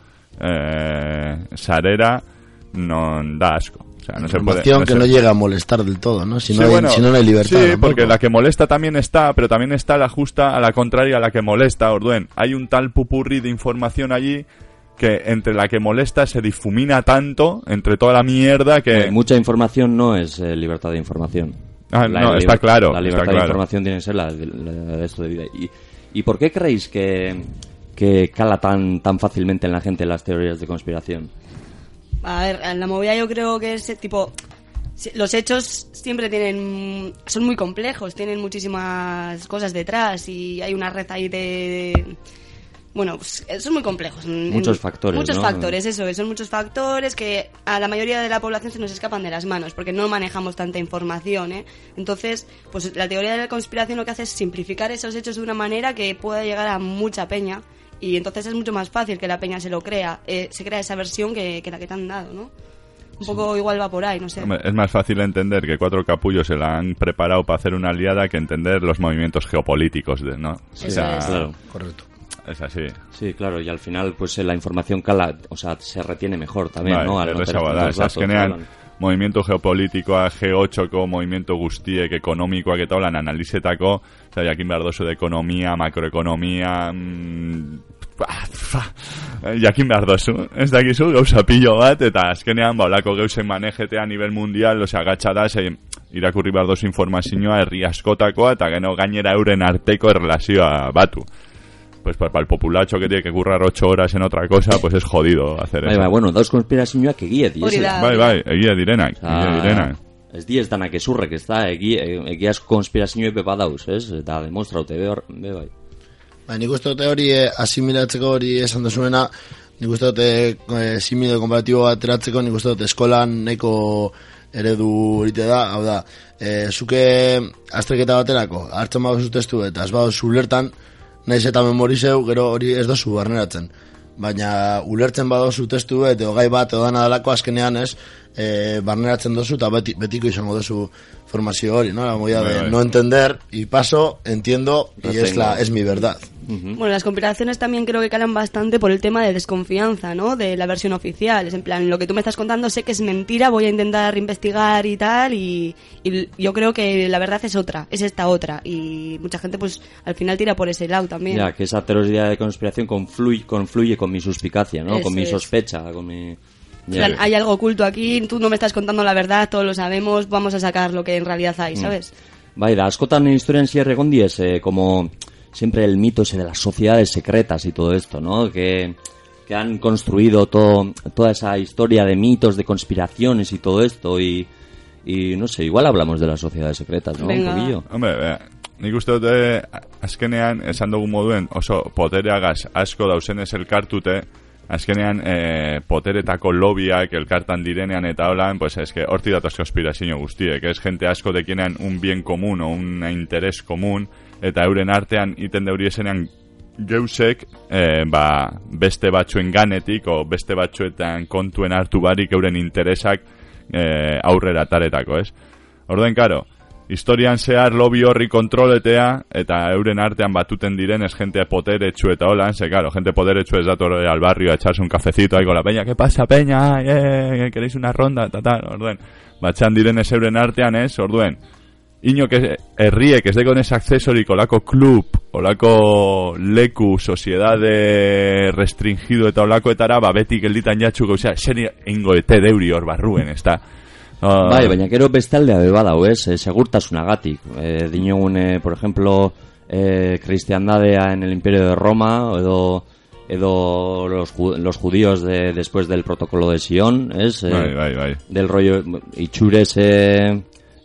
eh, sarera non da asco. O sea, no se puede, Información no que se... no llega a molestar del todo, ¿no? Si no, Sí, hay, bueno, si no, no hay libertad. Sí, tampoco. porque la que molesta también está, pero también está la justa a la contraria a la que molesta, Orduen. Hay un tal pupurrí de información allí que entre la que molesta se difumina tanto entre toda la mierda que... Eh, mucha información no es eh, libertad de información. Ah, La no, liber- está claro. La libertad está de claro. información tiene que ser la, la, la de esto de vida. ¿Y, ¿Y por qué creéis que, que cala tan, tan fácilmente en la gente las teorías de conspiración? A ver, en la movida yo creo que es eh, tipo... si- Los hechos siempre tienen... Son muy complejos, tienen muchísimas cosas detrás y hay una red ahí de... de- bueno, pues, son muy complejos. Muchos factores, Muchos ¿no? factores, eso, son muchos factores que a la mayoría de la población se nos escapan de las manos porque no manejamos tanta información, ¿eh? Entonces, pues la teoría de la conspiración lo que hace es simplificar esos hechos de una manera que pueda llegar a mucha peña, y entonces es mucho más fácil que la peña se lo crea, eh, se crea esa versión que, que la que te han dado, ¿no? Un poco igual va por ahí, no sé. Hombre, es más fácil entender que cuatro capullos se la han preparado para hacer una aliada que entender los movimientos geopolíticos, de, ¿no? Sí, o sea, claro. Correcto. Es así. Sí, claro, y al final pues eh, la información cala, o sea, se retiene mejor también, Bai, ¿no? Al no erreza tener bada, tantos datos, azkenean hablan. movimiento geopolitikoa, G ocho ko, movimiento guztiek, ekonomikoak eta holan analizetako, oza, jakin behar dozu de ekonomia, makroekonomia, mm, ah, fa, jakin behar dozu, ez dakizu, gauza pilo bat, eta azkenean, ba, olako gauzen manejetea a nivel mundial, osea, gatsa da, ze, irakurri behar dozu informazioa herri askotakoa, eta geno gainera euren arteko erlazioa batu. Pues para el populacho que tiene que currar ocho horas en otra cosa, pues es jodido hacer Bai, eso. bai, bueno, dauz konspirazioak egie Hori diezela. da. Bai, bai, egia direnak, egia direnak. Ez diez danak ezurrek, ez da, egi, egiaz konspirazioek bepa dauz, ez? Eta demostraute, be, hor- be bai. Ba, nik uste dute hori eh, asimilatzeko hori esan duzuena, nik uste dute eh, simile komparatibo bat eratzeko, nik uste dute eskolan nahiko eredu horite da, hau da, eh, zuke azterketa baterako, hartzen baduzu testu eta ez baduzu ulertan, naiz eta memorizeu, gero hori ez dozu barneratzen. baina ulertzen badozu testu bet, edo gai bat, edo dana dalako azkenean ez, e, barneratzen dozu, eta beti, betiko izango dozu formazio hori, ¿no? La movida de no entender, y paso, entiendo, y es, la, es mi verdad. Uh-huh. Bueno, las conspiraciones también creo que calan bastante por el tema de desconfianza, ¿no? De la versión oficial. Es en plan, lo que tú me estás contando sé que es mentira, voy a intentar investigar y tal, y, y yo creo que la verdad es otra, es esta otra. Y mucha gente, pues, al final tira por ese lado también. Ya, que esa teoría de conspiración confluye, confluye con mi suspicacia, ¿no? Ese con mi es. sospecha, con mi... Yeah. Plan, hay algo oculto aquí, tú no me estás contando la verdad, todos lo sabemos, vamos a sacar lo que en realidad hay, ¿sabes? Mm. Bai, da, askotan historian zier egon diez, eh, como siempre el mito ese de las sociedades secretas y todo esto, ¿no? Que, que han construido todo, toda esa historia de mitos, de conspiraciones y todo esto, y, y no sé, igual hablamos de las sociedades secretas, ¿no? Venga. Un poquillo. Hombre, bea, nik uste dute azkenean esan dugu moduen oso potereagaz asko dauzenez elkartute, azkenean e, poteretako lobiak elkartan direnean eta holan, pues es que horti datoz konspirazio guztiek, es gente asko dekienean un bien común o un interés común, eta euren artean iten deuriesenean geusek e, ba, beste batzuen ganetik o beste batzuetan kontuen hartu barik euren interesak e, aurrera taretako, ez? Orduen, karo, historian zehar lobby horri kontroletea eta euren artean batuten diren es gente poteretsu eta holan, ze claro, gente poteretsu ez dator al barrio a echarse un cafecito ahí con la peña, ¿qué pasa peña? Eh, ¿queréis una ronda? Ta, ta, orduen, batxan diren ez euren artean ez, orduen, ino que herriek ez dekon ez akzesorik olako klub, olako leku, sociedade restringido eta olakoetara, ba beti gelditan jatxuko, osea, zer ingo ete deuri hor barruen, ez da. Uh, bai, baina gero bestaldea bebadau, ez, e, segurtasunagatik. E, dinogun, e, por ejemplo, e, cristiandadea en el Imperio de Roma, edo, edo los, los judíos de, después del protocolo de Sion, ez? E, bai, bai, bai. Del rollo, itxurez, e,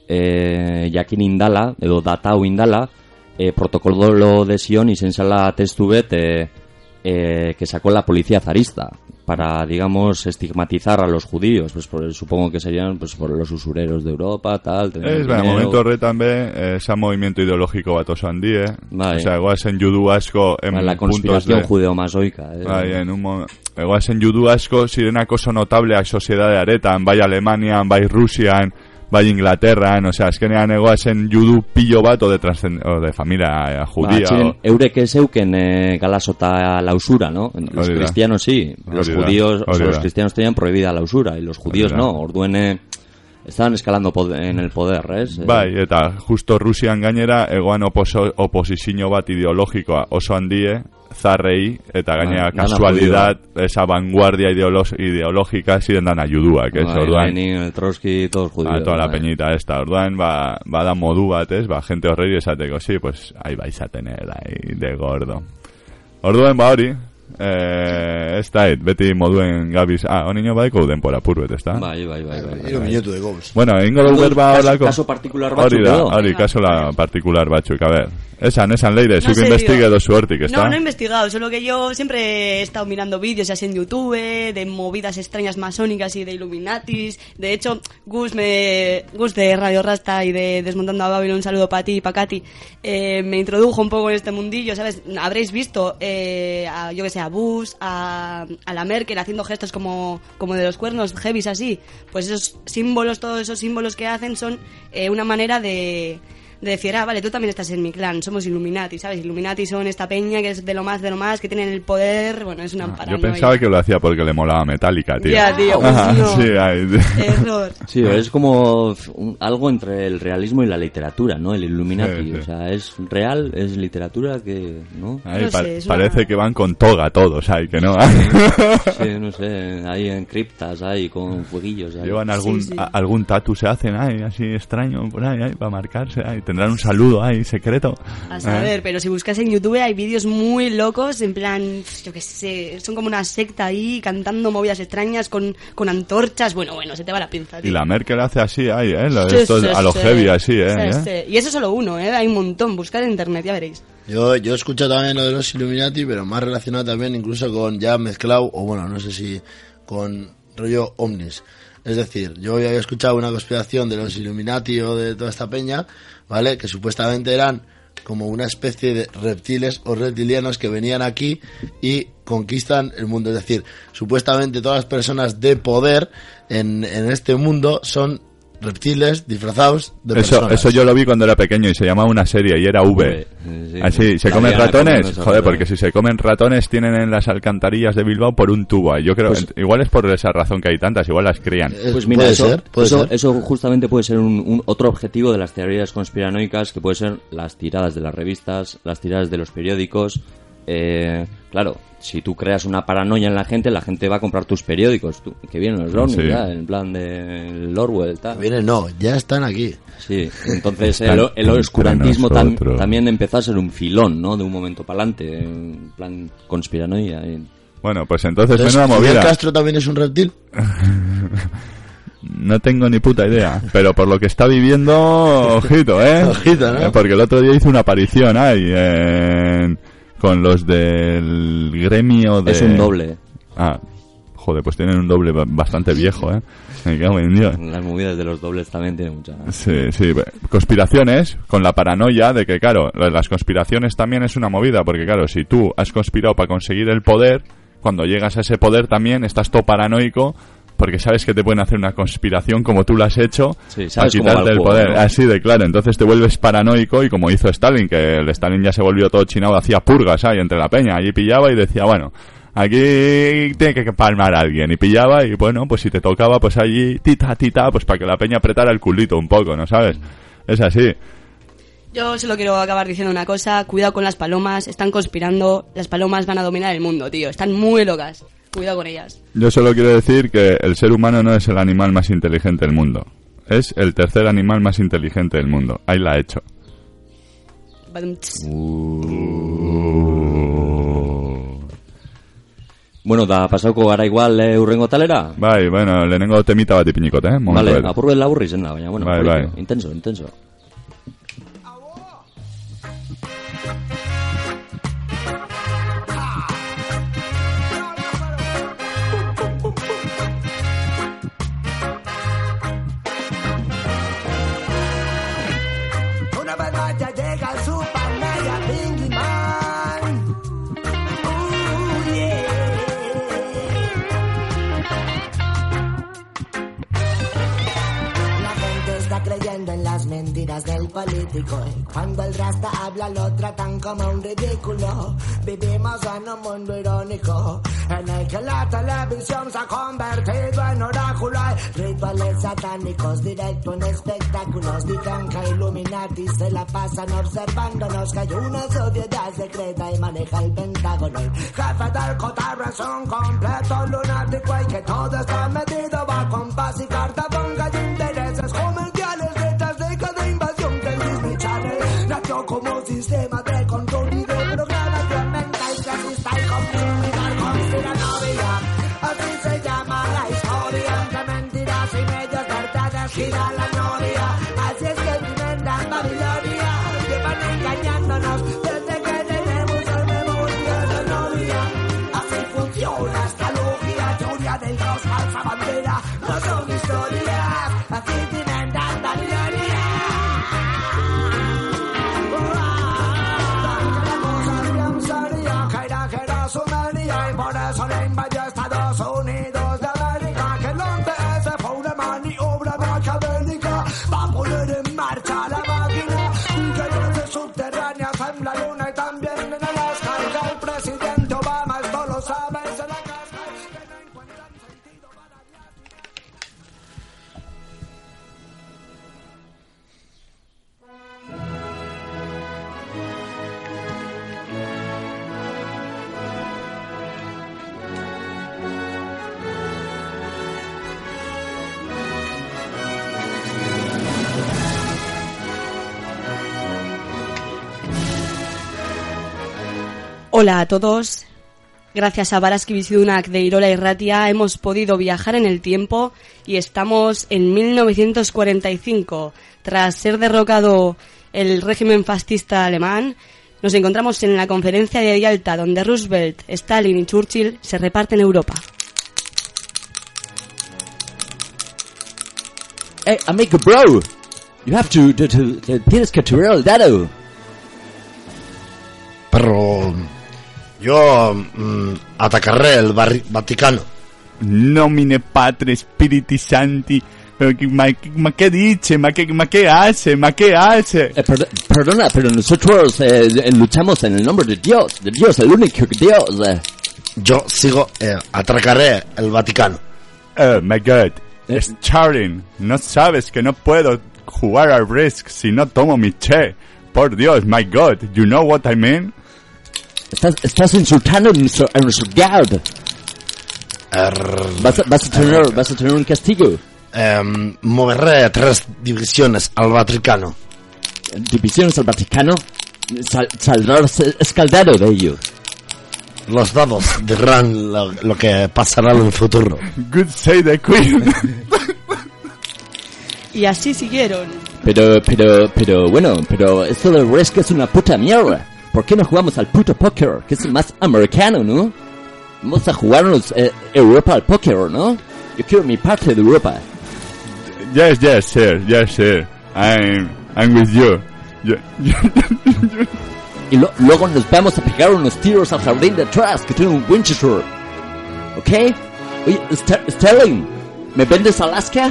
e, jakin indala, edo datau indala, e, protocolo de Sion izen zala testu bet, e, e, que sacó la policía zarista, para, digamos, estigmatizar a los judíos, pues por, supongo que serían pues por los usureros de Europa, tal. Ez, baina, momentu horretan be, esan movimiento ideologiko bat oso handie, bai. Osea, egoazen judu asko en ba, la conspiración de... judeo-masoica. Eh. Bai, en un momento, egoazen judu asko zirenak oso notableak sociedade aretan, bai Alemanian, bai Rusian, bai Inglaterran, o sea, azkenean egoazen judu pillo bat o de, transcend... o de familia eh, judía. Ba, o... eurek ez euken eh, galasota la usura, ¿no? Los Orida. Cristianos sí, los Orida. judíos, o sea, los Orida. cristianos tenían prohibida la usura y los judíos Orida. no, orduen eh, estaban escalando en el poder, ¿es? Bai, eta justo Rusian gainera egoan oposo, oposizio bat ideologikoa oso handie, zarrei, eta gainera ah, kasualidad, esa vanguardia ideológica ziren dana juduak, ez? Bai, Orduan, Lenin, el Trotsky, todos judíos. A toda la bai. peñita esta, orduan, ba, bada modu bat, ez? Ba, gente horreri esateko, sí, pues, ahí vais a tener, ahí, de gordo. Orduan, ba hori, eh, ez da, beti moduen gabiz, ah, onino badeko denpora purbet, ez da? Bai, bai, bai, bai. Hiru minutu de gobs. Bueno, ingo dugu berba horlako. Caso particular batzuk Hori da, edo. hori, kaso la particular batzuk, a ver. Esan, esan, Leire, No zuk sé, investigue digo. dozu hortik, ez No, da? no he investigado, solo que yo siempre he estado mirando vídeos, ya sea en YouTube, de movidas extrañas masónicas y de Illuminatis. De hecho, Gus, me, Gus de Radio Rasta y de Desmontando a Babylon, un saludo para ti y para Katy, eh, me introdujo un poco en este mundillo, ¿sabes? Habréis visto, eh, a, yo que sé, a Bush, a, a la Merkel haciendo gestos como, como de los cuernos heavies así. Pues esos símbolos, todos esos símbolos que hacen son eh, una manera de... de decir, ah, vale, tú también estás en mi clan, somos Illuminati, ¿sabes? Illuminati son esta peña que es de lo más, de lo más, que tienen el poder, bueno, es una Ah, paranoia. yo pensaba que lo hacía porque le molaba Metallica, tío. Ya, tío, pues Ah, no. sí, ahí. Error. Sí, es como un, algo entre el realismo y la literatura, ¿no? El Illuminati, Sí, sí. o sea, es real, es literatura que, ¿no? Ahí No pa- sé, es una- parece que van con toga todos, ahí, que no. Sí, no sé, ahí en criptas, ahí con fueguillos. Ahí. Llevan algún Sí, sí. a- algún tatu se hacen ahí, así extraño, por ahí, ahí, para marcarse, ahí. Tendrán un saludo ahí, secreto. A saber, Eh. pero si buscas en YouTube hay vídeos muy locos, en plan, yo qué sé, son como una secta ahí, cantando movidas extrañas con, con antorchas, bueno, bueno, se te va la pinza, Y tío. la Merkel hace así, ahí, ¿eh? Lo- Sí, esto es sí, a lo sí. heavy, así, ¿eh? Sí, ¿eh? sí. Y eso es solo uno, ¿eh? Hay un montón, buscar en internet, ya veréis. Yo, yo escucho también lo de los Illuminati, pero más relacionado también incluso con ya mezclado, o bueno, no sé si con rollo ovnis. Es decir, yo había escuchado una conspiración de los Illuminati o de toda esta peña, ¿vale? Que supuestamente eran como una especie de reptiles o reptilianos que venían aquí y conquistan el mundo. Es decir, supuestamente todas las personas de poder en, en este mundo son reptiles disfrazados de eso, personas. Eso yo lo vi cuando era pequeño y se llamaba una serie y era V. Sí, Así, ¿se comen ratones? Joder, porque si se comen ratones tienen en las alcantarillas de Bilbao por un tubo ahí. Yo creo, pues, igual es por esa razón que hay tantas, igual las crían. Pues mira, puede eso, ser, puede eso, ser. eso justamente puede ser un, un otro objetivo de las teorías conspiranoicas, que puede ser las tiradas de las revistas, las tiradas de los periódicos. Eh, claro, si tú creas una paranoia en la gente, la gente va a comprar tus periódicos. Tú, que vienen los ovnis, sí. ya, en plan de Orwell, tal. Vienen, no, ya están aquí. Sí, entonces el, el oscurantismo tam, también empezó a ser un filón, ¿no? De un momento para adelante, en plan conspiranoia. Y... Bueno, pues entonces, entonces menuda movida. ¿Fidel Castro también es un reptil? No tengo ni puta idea, pero por lo que está viviendo, ojito, ¿eh? Ojito, ¿no? Porque el otro día hizo una aparición ahí en... con los del gremio de... Es un doble. Ah, joder, pues tienen un doble bastante viejo, ¿eh? Me cago en Dios. Las movidas de los dobles también tienen mucha... Sí, sí. Conspiraciones, con la paranoia de que, claro, las conspiraciones también es una movida, porque, claro, si tú has conspirado para conseguir el poder, cuando llegas a ese poder también estás todo paranoico, porque sabes que te pueden hacer una conspiración como tú la has hecho, sí, para quitarte el poder. ¿No? Así de claro, entonces te vuelves paranoico y como hizo Stalin, que el Stalin ya se volvió todo chinado, hacía purgas ahí entre la peña, allí pillaba y decía, bueno, aquí tiene que palmar a alguien, y pillaba y bueno, pues si te tocaba pues allí tita tita, pues para que la peña apretara el culito un poco, ¿no sabes? Es así. Yo solo quiero acabar diciendo una cosa, cuidado con las palomas, están conspirando, las palomas van a dominar el mundo, tío, están muy locas. Cuidado con ellas. Yo solo quiero decir que el ser humano no es el animal más inteligente del mundo. Es el tercer animal más inteligente del mundo. Ahí la he hecho. Uh. Bueno, da pasauko gara igual eh, urrengo talera? Bai, bueno, lehenengo temita bat ipinikote, eh? Momentu vale, ere. apurben laburri zen da, baina, bueno, bai, polito, bai. intenso, intenso. En las mentiras del político, y cuando el rasta habla lo tratan como un ridículo. Vivimos en un mundo irónico en el que la televisión se ha convertido en oráculo. Hay rituales satánicos directo en espectáculos. Dicen que Illuminati se la pasan observándonos, que hay una sociedad secreta y maneja el Pentágono. El jefe del cotarro es un completo lunático y que todo está medido va con paz y cartabón, que hay intereses comerciales detrás de cada invasión que el Disney Channel nació como sistema de control y de programación mental clasista y comunidad conspiranoia. Así se llama la historia, entre mentiras y medios verdades gira la noria. Así es que viven la Babilonia, llevan engañándonos desde que tenemos la memoria de novia. Así funciona esta logia, teoría del caos, falsa bandera, no son historias, así tienen tanta gloria. Y por eso le invadió a Estados Unidos de América, que el once ese fue una maniobra maquiavélica para poner en marcha la máquina que hace subterráneas en la luna y también en Alaska, y que el presidente Obama esto lo sabe, se la casca, que no encuentran sentido para Hola a todos. Gracias a Baraski Bizidunak de Irola Irratia hemos podido viajar en el tiempo y estamos en mil novecientos cuarenta y cinco. Tras ser derrocado el régimen fascista alemán, nos encontramos en la conferencia de Yalta, donde Roosevelt, Stalin y Churchill se reparten Europa. Hey, amigo bro, you have to, to, to, to tienes que tirar el dado. pero yo mm, atacaré el bar- Vaticano. Nomine Patri Spiriti Santi. Ma, ma che dice, ma che, ma che hace, ma che hace. Eh, per, perdona, pero nosotros eh, luchamos en el nombre de Dios, de Dios, el único Dios. Eh. Yo sigo, eh, atracaré el Vaticano. Oh my God, es charting. No sabes que no puedo jugar al Risk si no tomo mi che. Por Dios, my God, you know what I mean? Estás, estás insultando a nuestro, a nuestro God. Er, vas, a, vas, a tener, vas a tener un castigo. Eh, moveré tres divisiones al Vaticano. ¿Divisiones al Vaticano? Sal, saldrás escaldado de ello. Los dados dirán lo, lo que pasará en el futuro. Good say the Queen. Y así siguieron. Pero, pero, pero, bueno, pero esto del Risk es una puta mierda. ¿Por qué no jugamos al puto póker? Que es más americano, ¿no? Vamos a jugarnos eh, Europa al póker, ¿no? Yo quiero mi parte de Europa. Yes, yes, sir, yes, sir. I'm, I'm with you. Yo, yo, yo. Y lo, luego nos vamos a pegar unos tiros al jardín de atrás, que tiene un Winchester. ¿Ok? Oye, Ster- Sterling, ¿me vendes Alaska?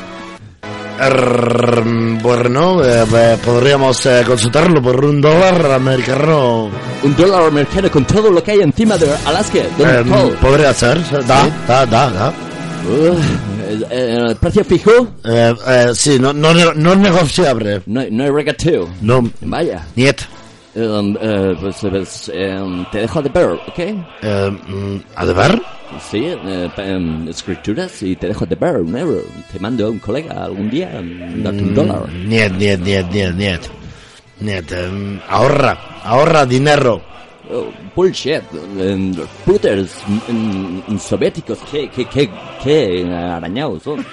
Er, bueno, eh, eh, podríamos eh, consultarlo por un dólar americano. Un dólar americano con todo lo que hay encima de Alaska. Eh, podría ser, da, ¿sí? da, da, da. Uh, eh, ¿El precio fijo? Eh, eh, sí, no, no, no es negociable. No, no hay regateo. No. Vaya. Niet. Um, uh, pues, pues um, te dejo de ver, ¿ok? Eh, ¿A deber? Sí, eh, um, escrituras y te dejo de ver un euro. Te mando a un colega algún día, date un dólar. Niet, niet, niet, niet, niet. Niet, um, ahorra, ahorra dinero. Oh, bullshit. Um, los putters um, um, soviéticos, qué, qué, qué, qué arañados son.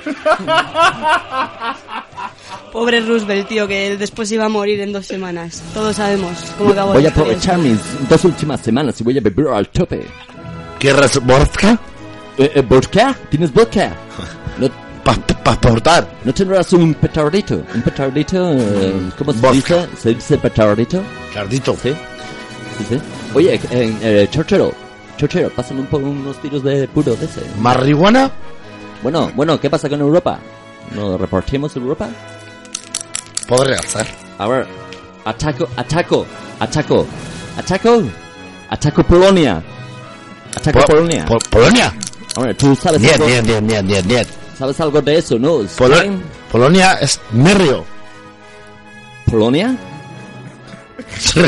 Pobre Roosevelt, tío, que después iba a morir en dos semanas. Todos sabemos cómo acabó. Voy a aprovechar mis dos últimas semanas y voy a beber al tope. ¿Quieres vodka? Eh, eh, ¿Vodka? ¿Tienes vodka? No, para pa aportar. ¿No tendrás un petardito? ¿Un petardito? Eh, ¿Cómo se vodka. dice? ¿Se dice petardito? Petardito. Sí. Sí, sí. Oye, eh, eh, Chorchero, Chorchero, pásame un poco unos tiros de puro de ese. ¿Marihuana? Bueno, bueno, ¿qué pasa con Europa? ¿Nos repartimos Europa? Podría ser. A ver, ataco, ataco, ataco, ataco, ataco Polonia. Ataco Po- Polonia. Po- ¿Polonia? Hombre, tú sabes Niet, algo. niet, niet, niet, niet, niet. ¿Sabes algo de eso, no? Polo- Spain? Polonia es Merrio. ¿Polonia? Sí.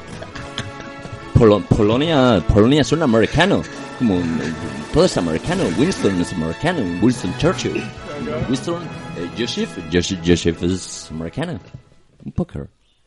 Polo- Polonia, Polonia es un americano. Como un- todo es americano. Winston es americano. Winston Churchill. Winston, eh, Joseph, Joseph, Joseph es americano. Un póker.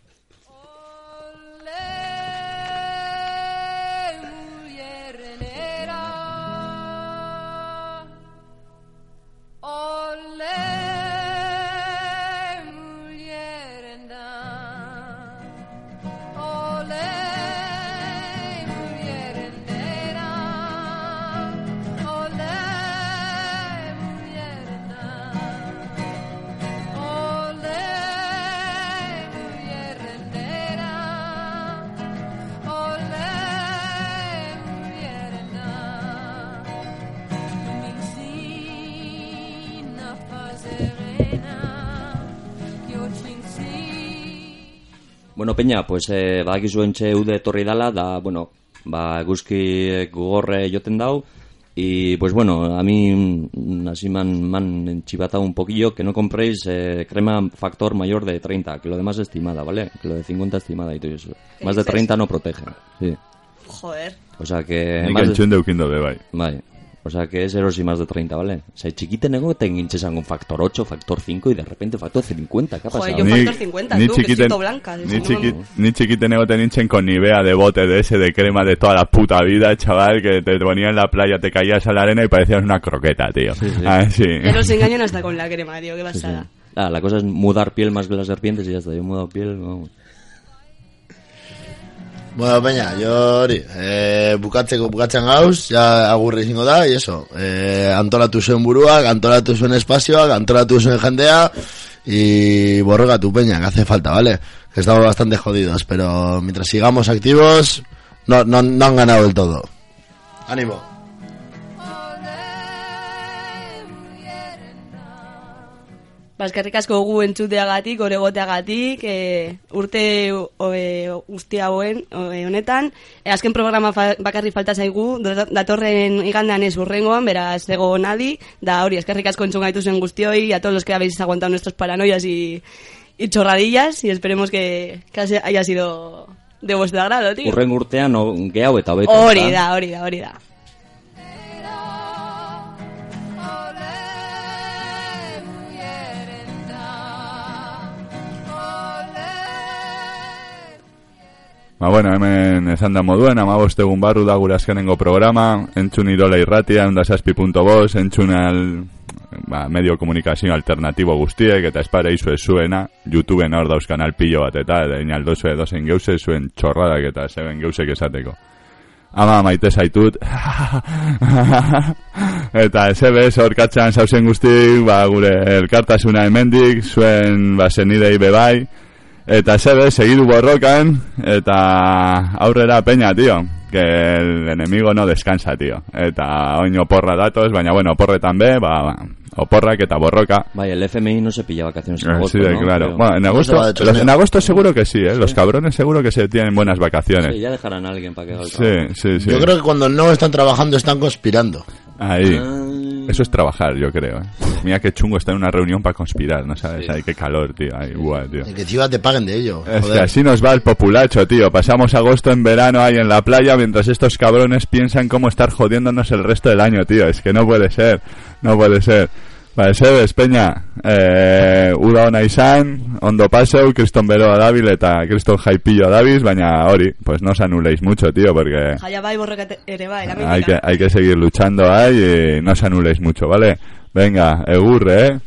Bueno, Peña, pues eh, badakizu entxe ude etorri dala, da, bueno, ba, eguzki gogorre joten dau, y pues bueno, a mí mm, así man, man enchivatado un poquillo, que no compréis eh, crema factor mayor de treinta, que lo demás es estimada, ¿vale? Que lo de cincuenta es estimada y todo eso. Más de treinta no protege, sí. Joder. O sea que... Nik más de- entzun deukindo be, bai. Bai. O sea que es erosi más de treinta, ¿vale? O sea, chiquitenego te enganchesan con factor ocho, factor cinco y de repente factor cincuenta. ¿Qué ha pasado? Joder, yo factor cincuenta, ni tú, que chiquiten, siento blanca. ni, si no, chiqui, no. ni chiquitenego te hinchen con Nivea de bote de ese de crema de toda la puta vida, chaval, que te ponías en la playa, te caías a la arena y parecías una croqueta, tío. Sí, sí. Ah, sí. Ya nos engañan hasta con la crema, tío, qué Sí, sí. pasada. Ah, la cosa es mudar piel más que las serpientes y ya está. Yo he mudado piel, vamos. Bueno, peña, yo hori, eh, bukatzeko bukatzen gauz, ja agurre izango da, y eso, eh, antolatu zuen buruak, antolatu zuen espazioak, antolatu zuen jendea, y borrega tu peña, que hace falta, ¿vale? Que estamos bastante jodidos, pero mientras sigamos activos, no, no, no han ganado del todo. ¡Ánimo! Eskerrik asko gu entzuteagatik, oregoteagatik, e, urte e, guzti hauen e, honetan. E, azken programa fa, bakarri falta zaigu, datorren igandean ez urrengoan, beraz ego nadi, da hori eskerrik asko entzun gaitu zen guztioi, a todos los que habéis aguantado nuestros paranoias y, y chorradillas, y esperemos que, que haya sido de vuestro agrado, tío. Urren urtean no, gehiago eta hobeto. Hori da, hori da, hori da. Ba, bueno, hemen esan da moduen, amabost egun barru da gure azkenengo programa, entzun irola irratia, ondasazpi punto bost, entzun al ba, medio komunikazio alternatibo guztiek, eta espare izu ez zuena, YouTubeen hor dauz kanal pillo bat, eta inaldozu edozen geuse zuen txorradak eta zeben geusek esateko. Ama, maite zaitut, eta ez ebez hor katxan zauzen guztik, ba, gure elkartasuna hemendik, zuen ba, zenidei bebai, eta sebe, segidu borrokan, eta aurrera peña, tío, que el enemigo no descansa, tío, eta oin oporra datos, baina bueno, oporretan be, ba, ba, oporrak eta borroka. Vaya, el F M I no se pilla vacaciones en agosto, sí, ¿no? Claro. Pero... Bueno, en agosto, hecho, los, en agosto seguro que sí, ¿eh? Sí. Los cabrones seguro que se tienen buenas vacaciones. Sí, ya dejarán a alguien para que haga el sí, sí, sí. Yo creo que cuando no están trabajando están conspirando. Ahí. Ah. Eso es trabajar, yo creo. ¿eh? Mira qué chungo está en una reunión para conspirar, ¿no sabes? Sí. Ay, qué calor, tío. Ay, guay, tío. Y que encima te paguen de ello. Es que así nos va el populacho, tío. Pasamos agosto en verano ahí en la playa mientras estos cabrones piensan cómo estar jodiéndonos el resto del año, tío. Es que no puede ser. No puede ser. Vale, Sebes, Peña, eh, Uda ona izan, ondo paseu, Kriston Beroa dabil eta Kriston Jaipillo dabiz, baina hori, pues no os anuléis mucho, tío, porque Jaya bai, borroka ere bai, la hay que, hay que seguir luchando ahí y no os anuléis mucho, ¿vale? Venga, egurre, ¿eh?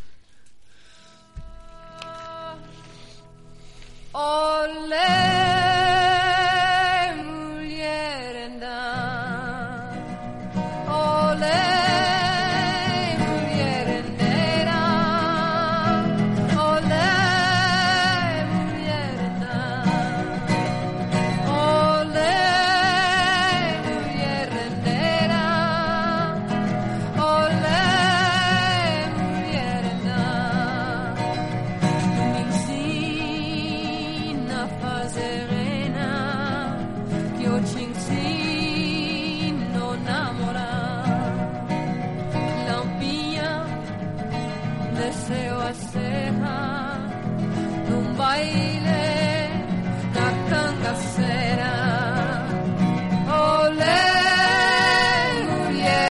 Deseo a ceja, un baile